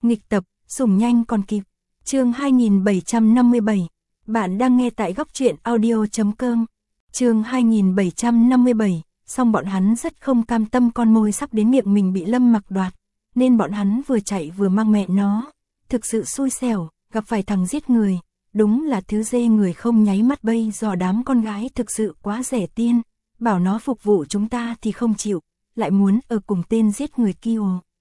Nghịch tập, sủng nhanh còn kịp. Chương 2757. Bạn đang nghe tại góc truyện audio.com. Chương 2757. Song bọn hắn rất không cam tâm con mồi sắp đến miệng mình bị Lâm Mặc đoạt, nên bọn hắn vừa chạy vừa mang mẹ nó. Thực sự xui xẻo, gặp phải thằng giết người, đúng là thứ dê người không nháy mắt bây giờ đám con gái thực sự quá rẻ tiền, bảo nó phục vụ chúng ta thì không chịu, lại muốn ở cùng tên giết người kia.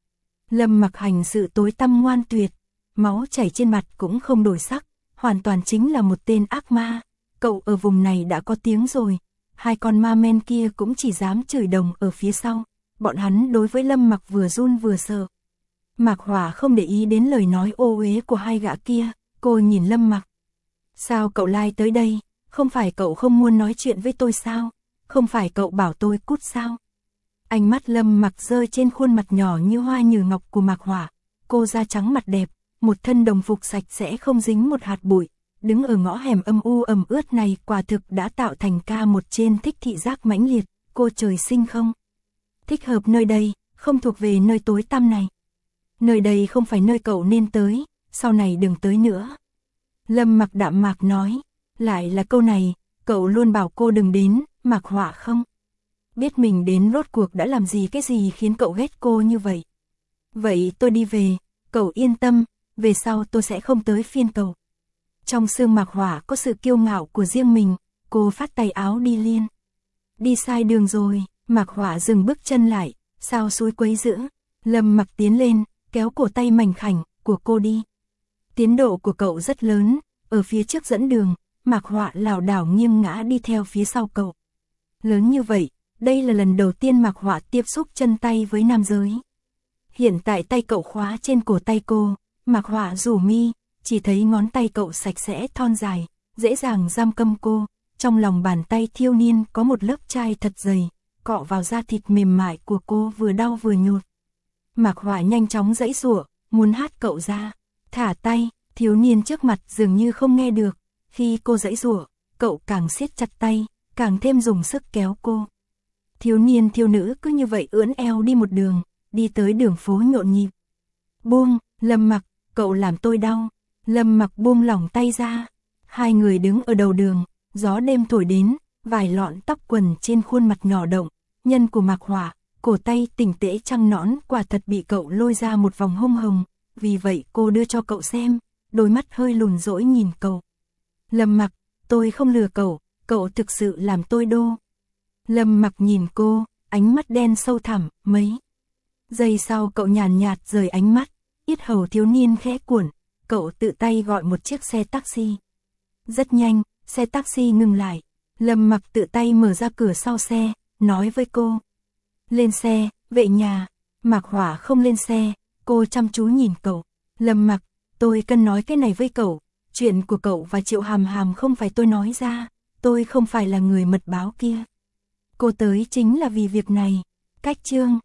Lâm Mặc hành sự tối tăm ngoan tuyệt, máu chảy trên mặt cũng không đổi sắc, hoàn toàn chính là một tên ác ma. Cậu ở vùng này đã có tiếng rồi, hai con ma men kia cũng chỉ dám chửi đồng ở phía sau, bọn hắn đối với Lâm Mặc vừa run vừa sợ. Mạc Hỏa không để ý đến lời nói ô uế của hai gã kia, cô nhìn Lâm Mặc. Sao cậu lai tới đây, không phải cậu không muốn nói chuyện với tôi sao, không phải cậu bảo tôi cút sao? Ánh mắt Lâm Mặc rơi trên khuôn mặt nhỏ như hoa như ngọc của Mạc Hỏa, cô da trắng mặt đẹp, một thân đồng phục sạch sẽ không dính một hạt bụi, đứng ở ngõ hẻm âm u ẩm ướt này quả thực đã tạo thành ca một trên thích thị giác mãnh liệt, cô trời sinh không thích hợp nơi đây, không thuộc về nơi tối tăm này. Nơi đây không phải nơi cậu nên tới, sau này đừng tới nữa. Lâm Mặc đạm mạc nói, lại là câu này, cậu luôn bảo cô đừng đến, Mạc Hỏa không biết mình đến rốt cuộc đã làm gì cái gì khiến cậu ghét cô như vậy. Vậy tôi đi về, cậu yên tâm, về sau tôi sẽ không tới phiên cậu. Trong xương Mạc Hỏa có sự kiêu ngạo của riêng mình, cô phát tay áo đi liền. Đi sai đường rồi, Mạc Hỏa dừng bước chân lại, sao xúi quấy rỡ. Lâm Mặc tiến lên, kéo cổ tay mảnh khảnh của cô đi. Tiến độ của cậu rất lớn, ở phía trước dẫn đường, Mạc Hỏa lảo đảo nghiêng ngã đi theo phía sau cậu. Lớn như vậy, đây là lần đầu tiên Mạc Hỏa tiếp xúc chân tay với nam giới. Hiện tại tay cậu khóa trên cổ tay cô, Mạc Hỏa rủ mi, chỉ thấy ngón tay cậu sạch sẽ thon dài, dễ dàng giam cầm cô, trong lòng bàn tay thiếu niên có một lớp chai thật dày, cọ vào da thịt mềm mại của cô vừa đau vừa nhột. Mạc Hỏa nhanh chóng giãy giụa, muốn hất cậu ra, thả tay, thiếu niên trước mặt dường như không nghe được, khi cô giãy giụa, cậu càng siết chặt tay, càng thêm dùng sức kéo cô. Thiếu niên thiếu nữ cứ như vậy ưỡn eo đi một đường, đi tới đường phố nhộn nhịp. Buông, Lâm Mặc, cậu làm tôi đau. Lâm Mặc buông lỏng tay ra. Hai người đứng ở đầu đường, gió đêm thổi đến, vài lọn tóc quần trên khuôn mặt nhỏ động, nhân của Mạc Hỏa, cổ tay tinh tế trăng nõn quả thật bị cậu lôi ra một vòng hông hồng, vì vậy cô đưa cho cậu xem, đôi mắt hơi lùn rỗi nhìn cậu. Lâm Mặc, tôi không lừa cậu thực sự làm tôi đô. Lâm Mặc nhìn cô, ánh mắt đen sâu thẳm, mấy giây sau cậu nhàn nhạt rời ánh mắt, yết hầu thiếu niên khẽ cuộn, cậu tự tay gọi một chiếc xe taxi. Rất nhanh, xe taxi ngừng lại, Lâm Mặc tự tay mở ra cửa sau xe, nói với cô. Lên xe, vệ nhà. Mạc Hỏa không lên xe, cô chăm chú nhìn cậu. Lâm Mặc, tôi cần nói cái này với cậu, chuyện của cậu và Triệu Hàm Hàm không phải tôi nói ra, tôi không phải là người mật báo kia. Cô tới chính là vì việc này. Cách chương